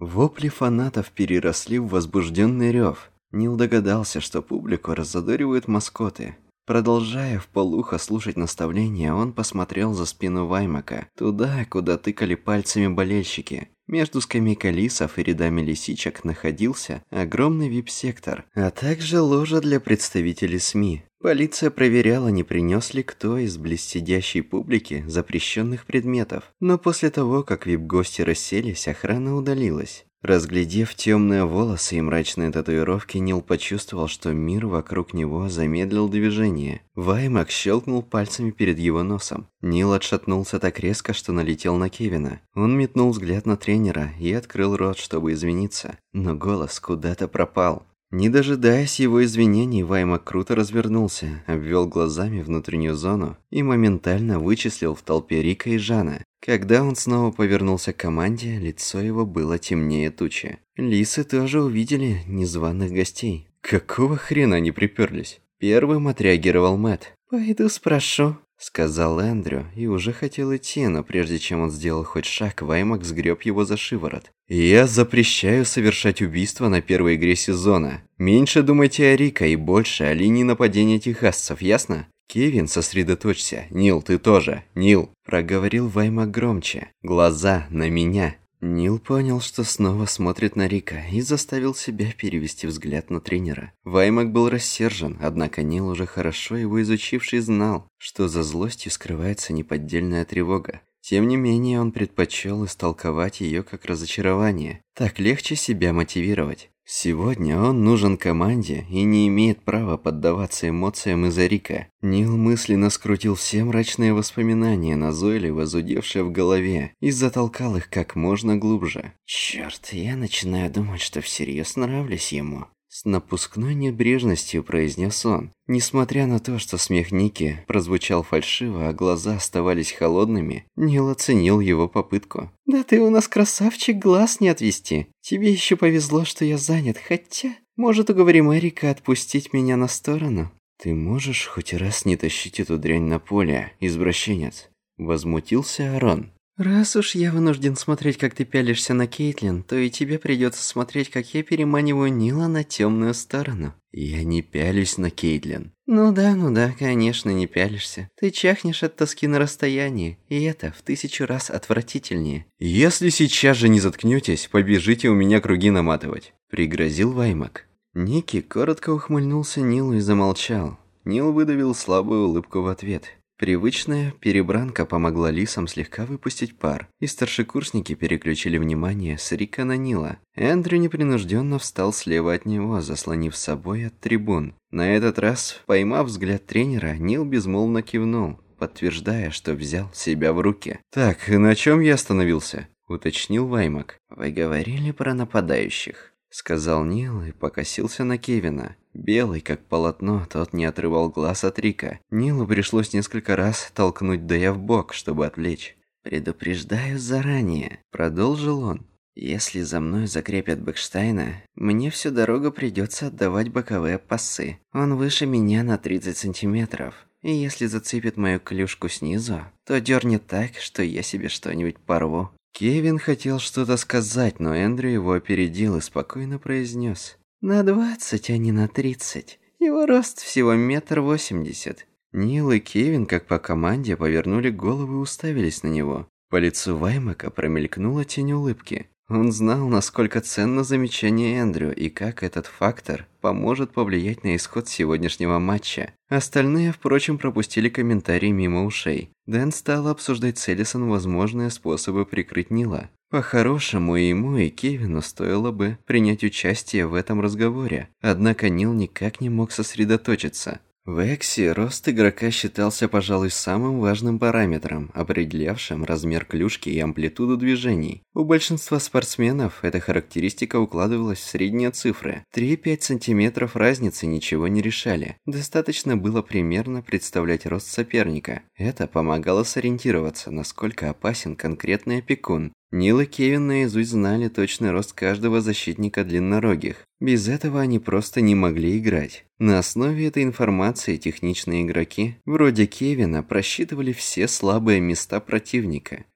Вопли фанатов переросли в возбужденный рев. Нил догадался, что публику раззадоривают маскоты. Продолжая вполуха слушать наставления, он посмотрел за спину Ваймака, туда, куда тыкали пальцами болельщики. Между скамейкой лисов и рядами лисичек находился огромный вип-сектор, а также ложа для представителей СМИ. Полиция проверяла, не принес ли кто из близсидящей публики запрещенных предметов, но после того, как вип-гости расселись, охрана удалилась. Разглядев темные волосы и мрачные татуировки, Нил почувствовал, что мир вокруг него замедлил движение. Ваймак щелкнул пальцами перед его носом. Нил отшатнулся так резко, что налетел на Кевина. Он метнул взгляд на тренера и открыл рот, чтобы извиниться, но голос куда-то пропал. Не дожидаясь его извинений, Ваймак круто развернулся, обвел глазами внутреннюю зону и моментально вычислил в толпе Рика и Жана. Когда он снова повернулся к команде, лицо его было темнее тучи. Лисы тоже увидели незваных гостей. Какого хрена они приперлись? Первым отреагировал Мэтт. «Пойду спрошу», — сказал Эндрю, и уже хотел идти, но прежде чем он сделал хоть шаг, Ваймак сгреб его за шиворот. «Я запрещаю совершать убийство на первой игре сезона. Меньше думайте о Рика и больше о линии нападения техасцев, ясно? Кевин, сосредоточься. Нил, ты тоже. Нил!» – проговорил Ваймак громче. «Глаза на меня!» Нил понял, что снова смотрит на Рика, и заставил себя перевести взгляд на тренера. Ваймак был рассержен, однако Нил, уже хорошо его изучивший, знал, что за злостью скрывается неподдельная тревога. Тем не менее, он предпочел истолковать ее как разочарование. Так легче себя мотивировать. Сегодня он нужен команде и не имеет права поддаваться эмоциям из-за Рика. Нил мысленно скрутил все мрачные воспоминания, назойливо зудевшие в голове, и затолкал их как можно глубже. «Черт, я начинаю думать, что всерьез нравлюсь ему». С напускной небрежностью произнес он. Несмотря на то, что смех Ники прозвучал фальшиво, а глаза оставались холодными, Нил оценил его попытку. «Да ты у нас красавчик, глаз не отвести. Тебе еще повезло, что я занят, хотя... Может, уговорим Эрика отпустить меня на сторону?» «Ты можешь хоть раз не тащить эту дрянь на поле, извращенец?» Возмутился Арон. «Раз уж я вынужден смотреть, как ты пялишься на Кейтлин, то и тебе придется смотреть, как я переманиваю Нила на темную сторону». «Я не пялюсь на Кейтлин». Ну да, конечно, не пялишься. Ты чахнешь от тоски на расстоянии, и это в 1000 раз отвратительнее». «Если сейчас же не заткнетесь, побежите у меня круги наматывать», — пригрозил Ваймак. Ники коротко ухмыльнулся Нилу и замолчал. Нил выдавил слабую улыбку в ответ. Привычная перебранка помогла лисам слегка выпустить пар, и старшекурсники переключили внимание с Рика на Нила. Эндрю непринужденно встал слева от него, заслонив собой от трибун. На этот раз, поймав взгляд тренера, Нил безмолвно кивнул, подтверждая, что взял себя в руки. «Так, на чем я остановился?» – уточнил Ваймак. «Вы говорили про нападающих», – сказал Нил и покосился на Кевина. Белый, как полотно, тот не отрывал глаз от Рика. Нилу пришлось несколько раз толкнуть Дэя в бок, чтобы отвлечь. «Предупреждаю заранее», – продолжил он. «Если за мной закрепят Бэкштайна, мне всю дорогу придется отдавать боковые пасы. Он выше меня на 30 сантиметров. И если зацепит мою клюшку снизу, то дернет так, что я себе что-нибудь порву». Кевин хотел что-то сказать, но Эндрю его опередил и спокойно произнес: «На 20, а не на 30. Его рост всего 1,80 м». Нил и Кевин, как по команде, повернули головы и уставились на него. По лицу Ваймака промелькнула тень улыбки. Он знал, насколько ценно замечание Эндрю и как этот фактор поможет повлиять на исход сегодняшнего матча. Остальные, впрочем, пропустили комментарии мимо ушей. Дэн стал обсуждать с Элисон возможные способы прикрыть Нила. По-хорошему, и ему, и Кевину стоило бы принять участие в этом разговоре. Однако Нил никак не мог сосредоточиться. В Эксе рост игрока считался, пожалуй, самым важным параметром, определявшим размер клюшки и амплитуду движений. У большинства спортсменов эта характеристика укладывалась в средние цифры. 3-5 сантиметров разницы ничего не решали. Достаточно было примерно представлять рост соперника. Это помогало сориентироваться, насколько опасен конкретный опекун. Нил и Кевин наизусть знали точный рост каждого защитника длиннорогих. Без этого они просто не могли играть. На основе этой информации техничные игроки, вроде Кевина, просчитывали все слабые места противника.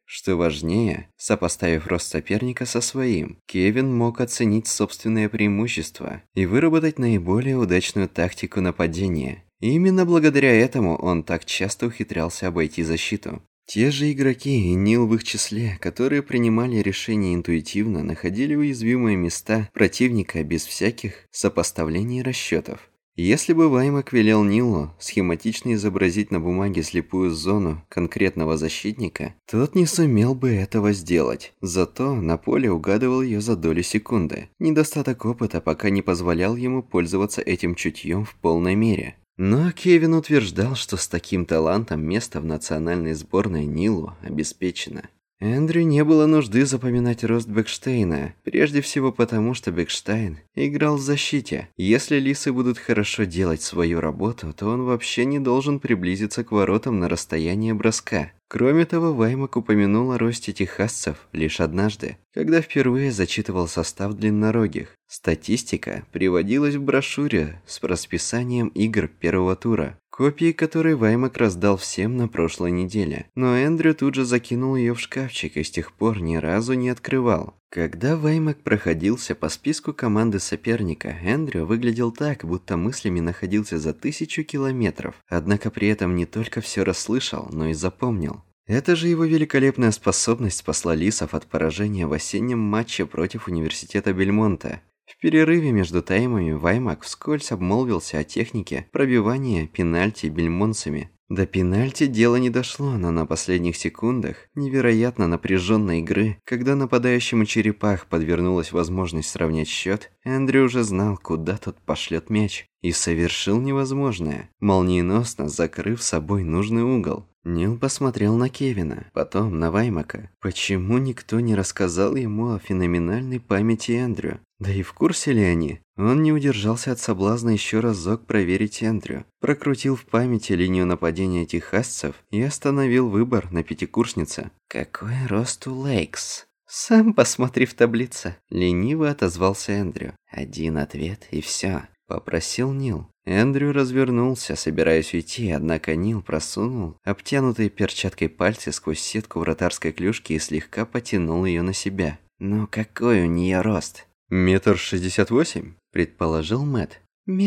Что важнее, сопоставив рост соперника со своим, Кевин мог оценить собственное преимущество и выработать наиболее удачную тактику нападения. И именно благодаря этому он так часто ухитрялся обойти защиту. Те же игроки, и Нил в их числе, которые принимали решения интуитивно, находили уязвимые места противника без всяких сопоставлений и расчетов. Если бы Ваймак велел Нилу схематично изобразить на бумаге слепую зону конкретного защитника, тот не сумел бы этого сделать. Зато на поле угадывал ее за долю секунды. Недостаток опыта пока не позволял ему пользоваться этим чутьем в полной мере. Но Кевин утверждал, что с таким талантом место в национальной сборной Нилу обеспечено. Эндрю не было нужды запоминать рост Бекштейна, прежде всего потому, что Бекштейн играл в защите. Если лисы будут хорошо делать свою работу, то он вообще не должен приблизиться к воротам на расстояние броска. Кроме того, Ваймак упомянул о росте техасцев лишь однажды, когда впервые зачитывал состав длиннорогих. Статистика приводилась в брошюре с расписанием игр первого тура, копии которой Ваймак раздал всем на прошлой неделе. Но Эндрю тут же закинул ее в шкафчик и с тех пор ни разу не открывал. Когда Ваймак проходился по списку команды соперника, Эндрю выглядел так, будто мыслями находился за 1000 километров, однако при этом не только все расслышал, но и запомнил. Эта же его великолепная способность спасла лисов от поражения в осеннем матче против университета Бельмонта. В перерыве между таймами Ваймак вскользь обмолвился о технике пробивания пенальти бельмонцами. До пенальти дело не дошло, но на последних секундах невероятно напряженной игры, когда нападающему черепах подвернулась возможность сравнять счет, Эндрю уже знал, куда тот пошлет мяч, и совершил невозможное, молниеносно закрыв собой нужный угол. Нил посмотрел на Кевина, потом на Ваймака. Почему никто не рассказал ему о феноменальной памяти Эндрю? Да и в курсе ли они? Он не удержался от соблазна еще разок проверить Эндрю. Прокрутил в памяти линию нападения техасцев и остановил выбор на пятикурснице. «Какой рост у Лейкс?» «Сам посмотри в таблице», — лениво отозвался Эндрю. «Один ответ и все», — попросил Нил. Эндрю развернулся, собираясь уйти, однако Нил просунул обтянутые перчаткой пальцы сквозь сетку вратарской клюшки и слегка потянул ее на себя. «Ну какой у нее рост?» «1,68 м», предположил Мэтт.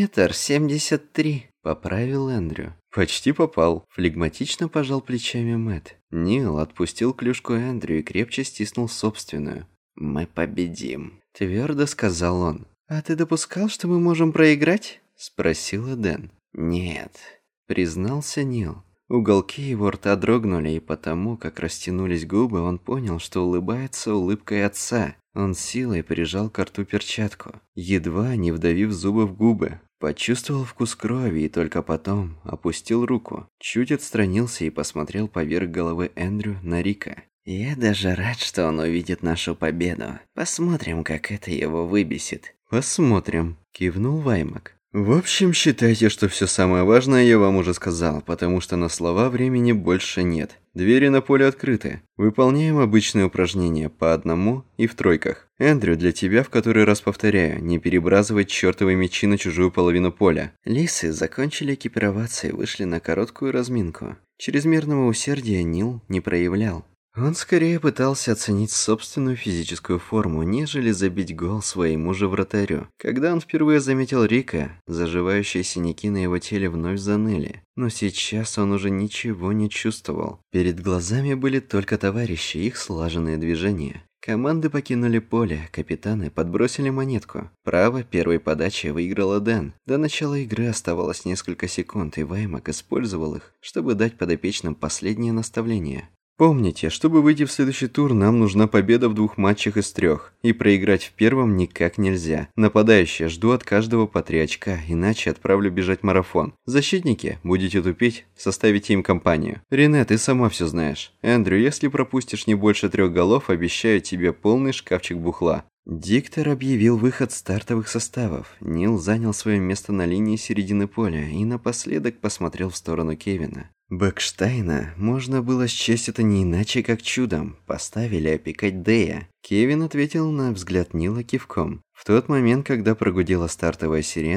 «1,73 м», поправил Эндрю. «Почти попал», – флегматично пожал плечами Мэтт. Нил отпустил клюшку Эндрю и крепче стиснул собственную. «Мы победим», – твердо сказал он. «А ты допускал, что мы можем проиграть?» – спросила Дэн. «Нет», – признался Нил. Уголки его рта дрогнули, и потому, как растянулись губы, он понял, что улыбается улыбкой отца. Он силой прижал к рту перчатку, едва не вдавив зубы в губы. Почувствовал вкус крови и только потом опустил руку, чуть отстранился и посмотрел поверх головы Эндрю на Рика. «Я даже рад, что он увидит нашу победу. Посмотрим, как это его выбесит». «Посмотрим», – кивнул Ваймак. «В общем, считайте, что все самое важное я вам уже сказал, потому что на слова времени больше нет. Двери на поле открыты. Выполняем обычные упражнения по одному и в тройках. Эндрю, для тебя в который раз повторяю, не перебрасывать чертовы мячи на чужую половину поля». Лисы закончили экипироваться и вышли на короткую разминку. Чрезмерного усердия Нил не проявлял. Он скорее пытался оценить собственную физическую форму, нежели забить гол своему же вратарю. Когда он впервые заметил Рика, заживающие синяки на его теле вновь заныли. Но сейчас он уже ничего не чувствовал. Перед глазами были только товарищи и их слаженные движения. Команды покинули поле, капитаны подбросили монетку. Право первой подачи выиграла Дэн. До начала игры оставалось несколько секунд, и Ваймак использовал их, чтобы дать подопечным последнее наставление. Помните, чтобы выйти в следующий тур, нам нужна победа в 2 матчах из 3. И проиграть в первом никак нельзя. Нападающие, жду от каждого по 3 очка, иначе отправлю бежать марафон. Защитники, будете тупить, составите им компанию. Рене, ты сама все знаешь. Эндрю, если пропустишь не больше 3 голов, обещаю тебе полный шкафчик бухла. Диктор объявил выход стартовых составов. Нил занял свое место на линии середины поля и напоследок посмотрел в сторону Кевина. Бекштейна можно было счесть это не иначе как чудом. Поставили опекать Дэя. Кевин ответил на взгляд Нила кивком. В тот момент, когда прогудела стартовая сирена,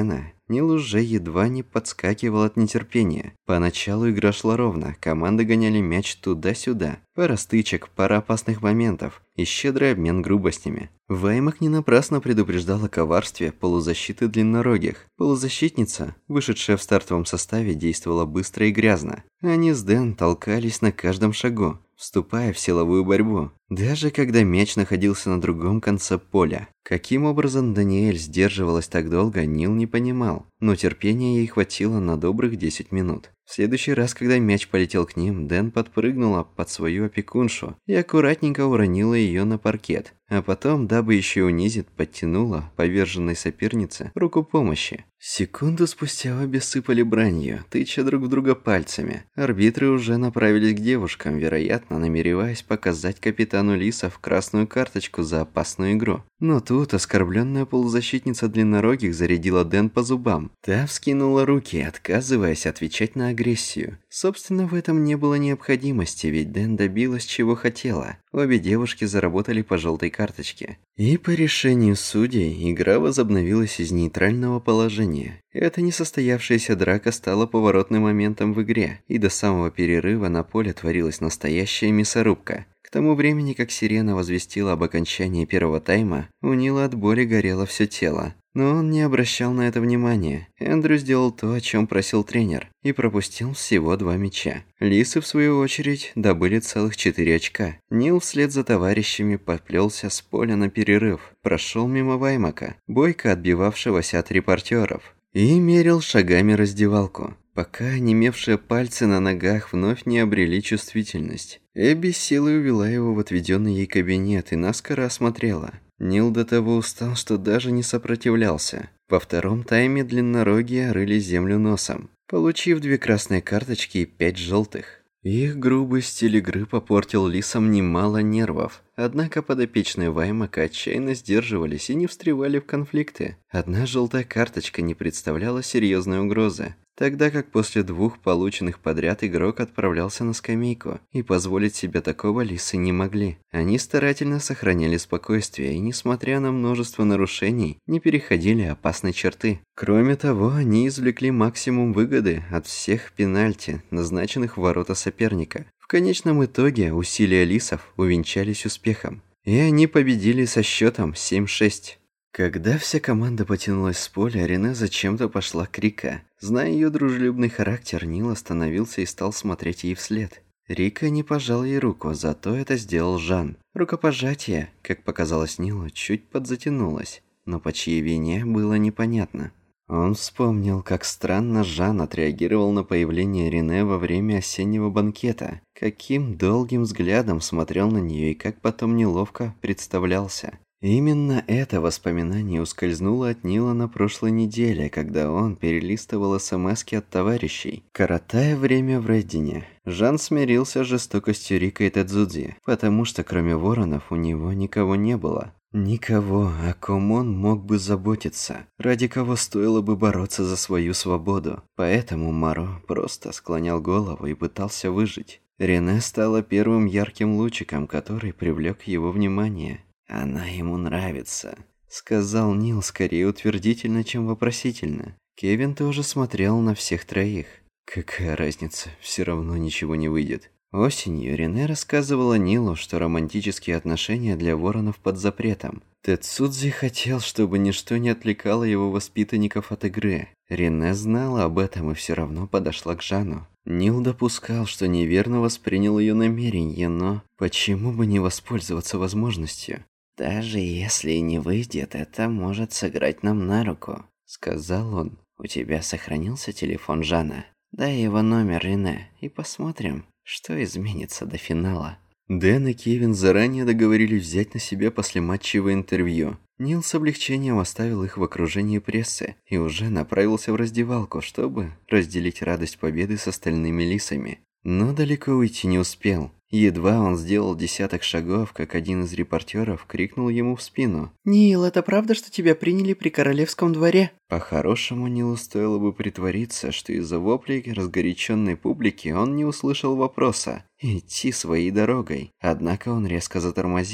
Нил уже едва не подскакивал от нетерпения. Поначалу игра шла ровно, команды гоняли мяч туда-сюда. Пара стычек, пара опасных моментов и щедрый обмен грубостями. Ваймак не напрасно предупреждал о коварстве полузащиты длиннорогих. Полузащитница, вышедшая в стартовом составе, действовала быстро и грязно. Они с Дэн толкались на каждом шагу, вступая в силовую борьбу, даже когда мяч находился на другом конце поля. Каким образом Даниэль сдерживалась так долго, Нил не понимал, но терпения ей хватило на добрых 10 минут. В следующий раз, когда мяч полетел к ним, Дэн подпрыгнула под свою опекуншу и аккуратненько уронила ее на паркет, а потом, дабы еще унизить, подтянула поверженной сопернице руку помощи. Секунду спустя обе сыпали бранью, тыча друг в друга пальцами. Арбитры уже направились к девушкам, вероятно, намереваясь показать капитану Лисов красную карточку за опасную игру. Но тут оскорбленная полузащитница длиннорогих зарядила Дэн по зубам. Та вскинула руки, отказываясь отвечать на агрессию. Собственно, в этом не было необходимости, ведь Дэн добилась, чего хотела. Обе девушки заработали по желтой карточке. И по решению судей игра возобновилась из нейтрального положения. Эта несостоявшаяся драка стала поворотным моментом в игре, и до самого перерыва на поле творилась настоящая мясорубка. К тому времени, как сирена возвестила об окончании первого тайма, у Нила от боли горело все тело. Но он не обращал на это внимания. Эндрю сделал то, о чем просил тренер, и пропустил всего 2 мяча. Лисы, в свою очередь, добыли целых 4 очка. Нил вслед за товарищами поплелся с поля на перерыв, прошел мимо Ваймака, бойко отбивавшегося от репортеров, и мерил шагами раздевалку, пока онемевшие пальцы на ногах вновь не обрели чувствительность. Эбби силой увела его в отведенный ей кабинет и наскоро осмотрела. Нил до того устал, что даже не сопротивлялся. Во втором тайме длиннорогие рыли землю носом, получив 2 красные карточки и 5 желтых. Их грубый стиль игры попортил Лисам немало нервов. Однако подопечные Ваймака отчаянно сдерживались и не встревали в конфликты. Одна желтая карточка не представляла серьезной угрозы, тогда как после 2 полученных подряд игрок отправлялся на скамейку, и позволить себе такого Лисы не могли. Они старательно сохраняли спокойствие и, несмотря на множество нарушений, не переходили опасной черты. Кроме того, они извлекли максимум выгоды от всех пенальти, назначенных в ворота соперника. В конечном итоге усилия Лисов увенчались успехом, и они победили со счетом 7-6. Когда вся команда потянулась с поля, Рене зачем-то пошла к Рика. Зная ее дружелюбный характер, Нил остановился и стал смотреть ей вслед. Рика не пожал ей руку, зато это сделал Жан. Рукопожатие, как показалось Нилу, чуть подзатянулось, но по чьей вине было непонятно. Он вспомнил, как странно Жан отреагировал на появление Рене во время осеннего банкета, каким долгим взглядом смотрел на нее и как потом неловко представлялся. Именно это воспоминание ускользнуло от Нила на прошлой неделе, когда он перелистывал смски от товарищей, коротая время в Реддине. Жан смирился с жестокостью Рика и Тедзудзи, потому что кроме воронов у него никого не было. Никого, о ком он мог бы заботиться, ради кого стоило бы бороться за свою свободу. Поэтому Маро просто склонял голову и пытался выжить. Рене стала первым ярким лучиком, который привлек его внимание. «Она ему нравится», — сказал Нил скорее утвердительно, чем вопросительно. Кевин тоже смотрел на всех троих. Какая разница, все равно ничего не выйдет. Осенью Рене рассказывала Нилу, что романтические отношения для воронов под запретом. Тедзудзи хотел, чтобы ничто не отвлекало его воспитанников от игры. Рене знала об этом и все равно подошла к Жану. Нил допускал, что неверно воспринял ее намерение, но почему бы не воспользоваться возможностью? «Даже если и не выйдет, это может сыграть нам на руку», — сказал он. «У тебя сохранился телефон Жана? Дай его номер, Рене, и посмотрим, что изменится до финала». Дэн и Кевин заранее договорились взять на себя послематчевое интервью. Нил с облегчением оставил их в окружении прессы и уже направился в раздевалку, чтобы разделить радость победы с остальными лисами. Но далеко уйти не успел. Едва он сделал 10 шагов, как один из репортеров крикнул ему в спину: «Нил, это правда, что тебя приняли при королевском дворе?» По-хорошему, Нилу стоило бы притвориться, что из-за воплей разгоряченной публики он не услышал вопроса и идти своей дорогой. Однако он резко затормозил.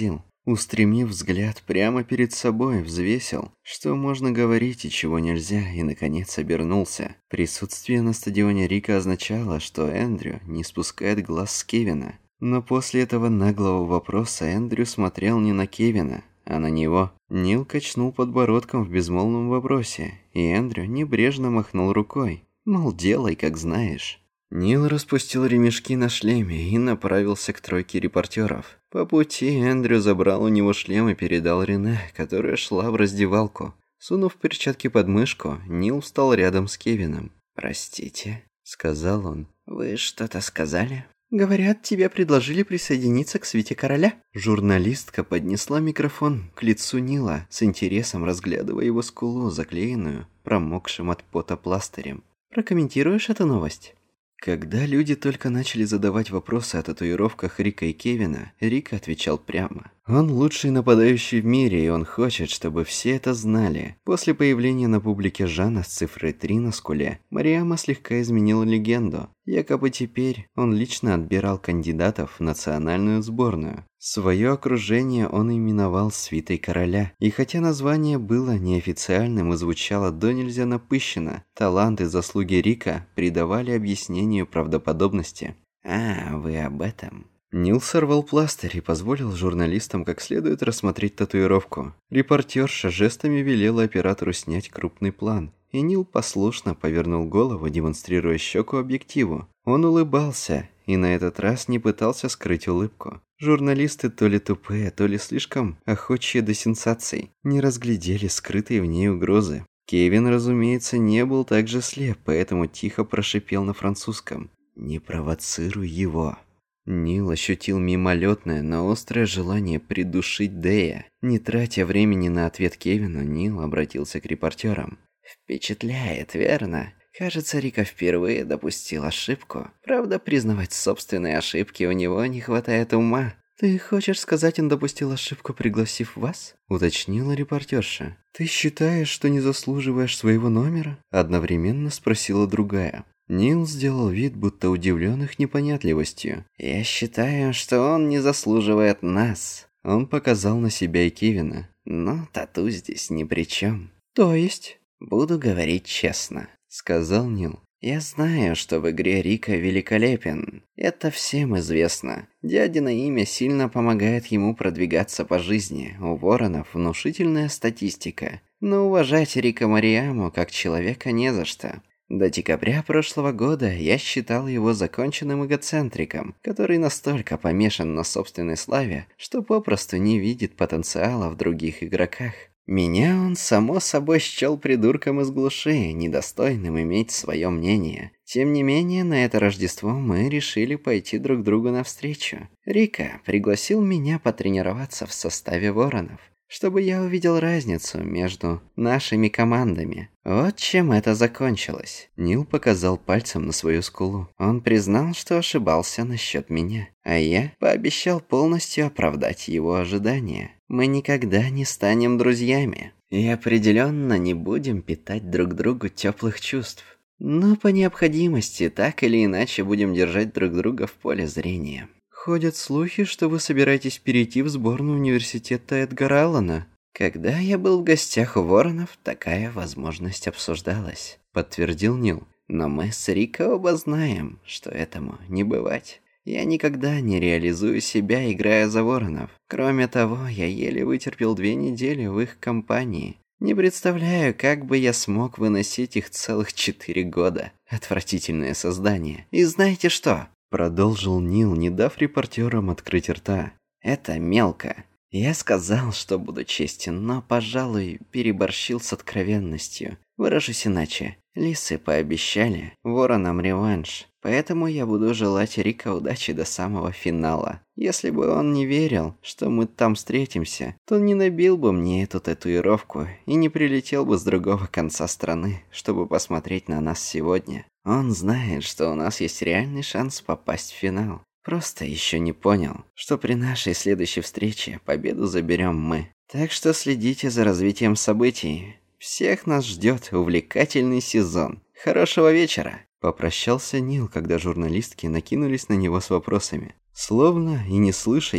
устремив взгляд прямо перед собой, взвесил, что можно говорить и чего нельзя, и, наконец, обернулся. Присутствие на стадионе Рика означало, что Эндрю не спускает глаз с Кевина. Но после этого наглого вопроса Эндрю смотрел не на Кевина, а на него. Нил качнул подбородком в безмолвном вопросе, и Эндрю небрежно махнул рукой, мол, делай, как знаешь. Нил распустил ремешки на шлеме и направился к тройке репортеров. По пути Эндрю забрал у него шлем и передал Рене, которая шла в раздевалку. Сунув перчатки под мышку, Нил встал рядом с Кевином. «Простите», — сказал он, — «вы что-то сказали?» «Говорят, тебе предложили присоединиться к свите короля». Журналистка поднесла микрофон к лицу Нила, с интересом разглядывая его скулу, заклеенную промокшим от пота пластырем. «Прокомментируешь эту новость?» Когда люди только начали задавать вопросы о татуировках Рика и Кевина, Рик отвечал прямо. Он лучший нападающий в мире, и он хочет, чтобы все это знали. После появления на публике Жана с цифрой 3 на скуле, Мариама слегка изменила легенду. Якобы теперь он лично отбирал кандидатов в национальную сборную. Свое окружение он именовал «Свитой короля». И хотя название было неофициальным и звучало до нельзя напыщенно, талант и заслуги Рика придавали объяснению правдоподобности. «А, вы об этом?» Нил сорвал пластырь и позволил журналистам как следует рассмотреть татуировку. Репортерша жестами велела оператору снять крупный план, и Нил послушно повернул голову, демонстрируя щеку объективу. Он улыбался и на этот раз не пытался скрыть улыбку. Журналисты то ли тупые, то ли слишком охочие до сенсаций, не разглядели скрытые в ней угрозы. Кевин, разумеется, не был так же слеп, поэтому тихо прошипел на французском: «Не провоцируй его». Нил ощутил мимолетное, но острое желание придушить Дэя. Не тратя времени на ответ Кевину, Нил обратился к репортерам. «Впечатляет, верно? Кажется, Рика впервые допустил ошибку. Правда, признавать собственные ошибки у него не хватает ума». «Ты хочешь сказать, он допустил ошибку, пригласив вас?» — уточнила репортерша. «Ты считаешь, что не заслуживаешь своего номера?» — одновременно спросила другая. Нил сделал вид, будто удивлен их непонятливостью. «Я считаю, что он не заслуживает нас». Он показал на себя и Кевина. «Но тату здесь ни при чем». «То есть?» «Буду говорить честно», — сказал Нил. «Я знаю, что в игре Рика великолепен. Это всем известно. Дядино имя сильно помогает ему продвигаться по жизни. У воронов внушительная статистика. Но уважать Рика Мариаму как человека не за что. До декабря прошлого года я считал его законченным эгоцентриком, который настолько помешан на собственной славе, что попросту не видит потенциала в других игроках. Меня он, само собой, счел придурком из глуши, недостойным иметь свое мнение. Тем не менее, на это Рождество мы решили пойти друг другу навстречу. Рика пригласил меня потренироваться в составе воронов, чтобы я увидел разницу между нашими командами. Вот чем это закончилось. Нил показал пальцем на свою скулу. Он признал, что ошибался насчет меня, а я пообещал полностью оправдать его ожидания. Мы никогда не станем друзьями и определенно не будем питать друг другу теплых чувств. Но по необходимости так или иначе будем держать друг друга в поле зрения. Ходят слухи, что вы собираетесь перейти в сборную университета Эдгара Аллана. Когда я был в гостях у воронов, такая возможность обсуждалась, подтвердил Нил. Но мы с Рико оба знаем, что этому не бывать. Я никогда не реализую себя, играя за воронов. Кроме того, я еле вытерпел 2 недели в их компании. Не представляю, как бы я смог выносить их целых 4 года. Отвратительное создание. И знаете что? Продолжил Нил, не дав репортерам открыть рта. Это мелко. Я сказал, что буду честен, но, пожалуй, переборщил с откровенностью. Выражусь иначе. Лисы пообещали воронам реванш. Поэтому я буду желать Рико удачи до самого финала. Если бы он не верил, что мы там встретимся, то не набил бы мне эту татуировку и не прилетел бы с другого конца страны, чтобы посмотреть на нас сегодня. Он знает, что у нас есть реальный шанс попасть в финал. Просто еще не понял, что при нашей следующей встрече победу заберем мы. Так что следите за развитием событий. Всех нас ждет увлекательный сезон. Хорошего вечера!» Попрощался Нил, когда журналистки накинулись на него с вопросами. Словно и не слыша их,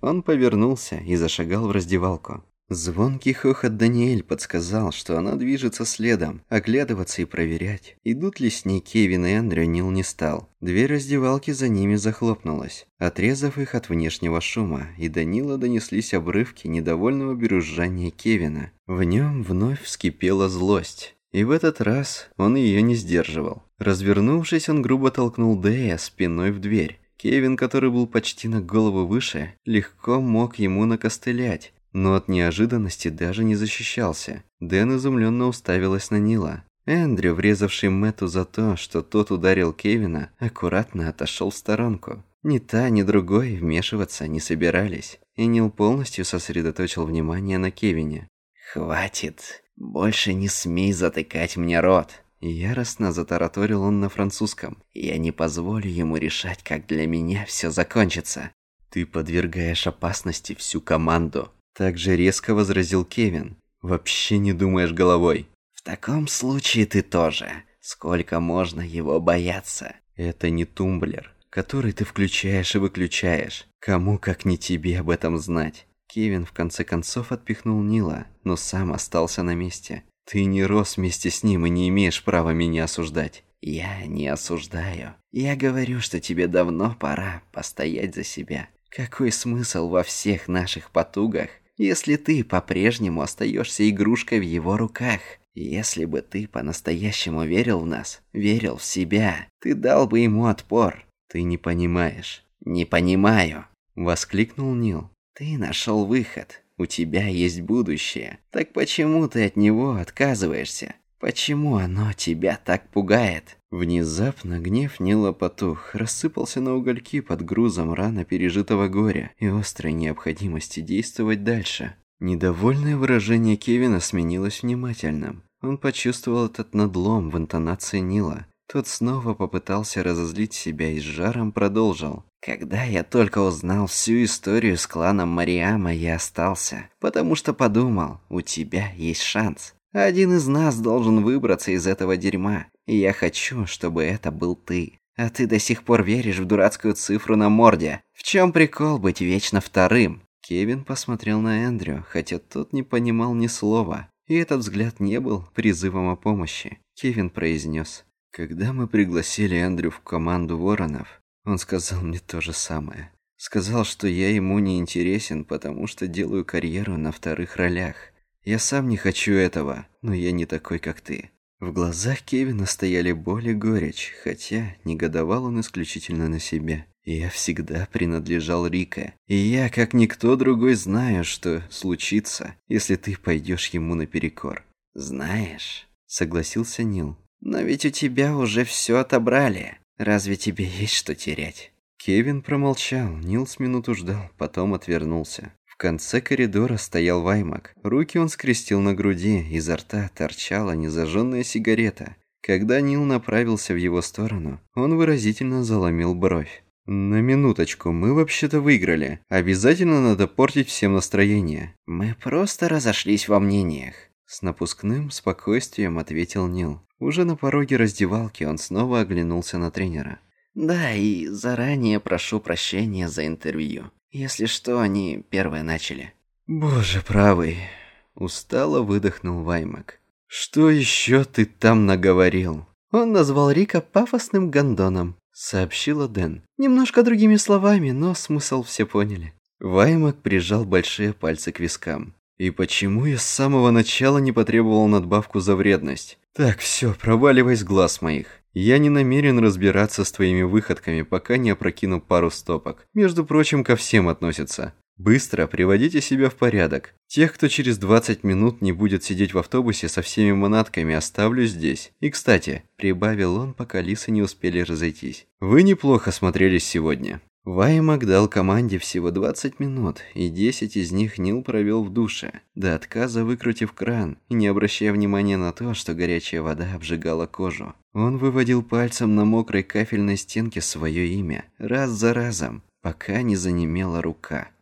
Он повернулся и зашагал в раздевалку. Звонкий хохот Даниэль подсказал, что она движется следом. Оглядываться и проверять, идут ли с ней Кевин и Эндрю, Нил не стал. Дверь раздевалки за ними захлопнулась, отрезав их от внешнего шума, и до Нила донеслись обрывки недовольного брюзжания Кевина. В нем вновь вскипела злость. И в этот раз он ее не сдерживал. Развернувшись, он грубо толкнул Дэя спиной в дверь. Кевин, который был почти на голову выше, легко мог ему накостылять. Но от неожиданности даже не защищался. Дэн изумленно уставилась на Нила. Эндрю, врезавший Мэтту за то, что тот ударил Кевина, аккуратно отошел в сторонку. Ни та, ни другой вмешиваться не собирались. И Нил полностью сосредоточил внимание на Кевине. «Хватит! Больше не смей затыкать мне рот!» Яростно затараторил он на французском. «Я не позволю ему решать, как для меня все закончится. Ты подвергаешь опасности всю команду!» Также резко возразил Кевин. «Вообще не думаешь головой». «В таком случае ты тоже. Сколько можно его бояться?» «Это не тумблер, который ты включаешь и выключаешь. Кому, как не тебе, об этом знать?» Кевин в конце концов отпихнул Нила, но сам остался на месте. «Ты не рос вместе с ним и не имеешь права меня осуждать». «Я не осуждаю. Я говорю, что тебе давно пора постоять за себя. Какой смысл во всех наших потугах, если ты по-прежнему остаешься игрушкой в его руках? Если бы ты по-настоящему верил в нас, верил в себя, ты дал бы ему отпор. Ты не понимаешь». «Не понимаю», — воскликнул Нил. «Ты нашел выход. У тебя есть будущее. Так почему ты от него отказываешься? Почему оно тебя так пугает?» Внезапно гнев Нила потух, рассыпался на угольки под грузом рано пережитого горя и острой необходимости действовать дальше. Недовольное выражение Кевина сменилось внимательным. Он почувствовал этот надлом в интонации Нила. Тот снова попытался разозлить себя и с жаром продолжил. «Когда я только узнал всю историю с кланом Мариама, я остался, потому что подумал, у тебя есть шанс. Один из нас должен выбраться из этого дерьма, и я хочу, чтобы это был ты. А ты до сих пор веришь в дурацкую цифру на морде. В чем прикол быть вечно вторым?» Кевин посмотрел на Эндрю, хотя тот не понимал ни слова, и этот взгляд не был призывом о помощи. Кевин произнес: «Когда мы пригласили Эндрю в команду Воронов, он сказал мне то же самое. Сказал, что я ему не интересен, потому что делаю карьеру на вторых ролях. Я сам не хочу этого, но я не такой, как ты». В глазах Кевина стояли боль и горечь, хотя негодовал он исключительно на себя. «Я всегда принадлежал Рико, и я, как никто другой, знаю, что случится, если ты пойдешь ему наперекор». «Знаешь», — согласился Нил, — «но ведь у тебя уже все отобрали. Разве тебе есть что терять?» Кевин промолчал, Нил с минуту ждал, потом отвернулся. В конце коридора стоял Ваймак. Руки он скрестил на груди, изо рта торчала незажженная сигарета. Когда Нил направился в его сторону, он выразительно заломил бровь. «На минуточку, мы вообще-то выиграли. Обязательно надо портить всем настроение». «Мы просто разошлись во мнениях», — с напускным спокойствием ответил Нил. Уже на пороге раздевалки он снова оглянулся на тренера. «Да, и заранее прошу прощения за интервью. Если что, они первые начали». «Боже правый», — устало выдохнул Ваймак. «Что еще ты там наговорил?» «Он назвал Рика пафосным гондоном», — сообщила Дэн. «Немножко другими словами, но смысл все поняли». Ваймак прижал большие пальцы к вискам. «И почему я с самого начала не потребовал надбавку за вредность? Так, все, проваливай с глаз моих. Я не намерен разбираться с твоими выходками, пока не опрокину пару стопок. Между прочим, ко всем относятся. Быстро приводите себя в порядок. Тех, кто через 20 минут не будет сидеть в автобусе со всеми манатками, оставлю здесь. И, кстати, прибавил он, пока лисы не успели разойтись. Вы неплохо смотрелись сегодня». Ваймак дал команде всего 20 минут, и 10 из них Нил провел в душе, до отказа выкрутив кран и не обращая внимания на то, что горячая вода обжигала кожу. Он выводил пальцем на мокрой кафельной стенке свое имя, раз за разом, пока не занемела рука.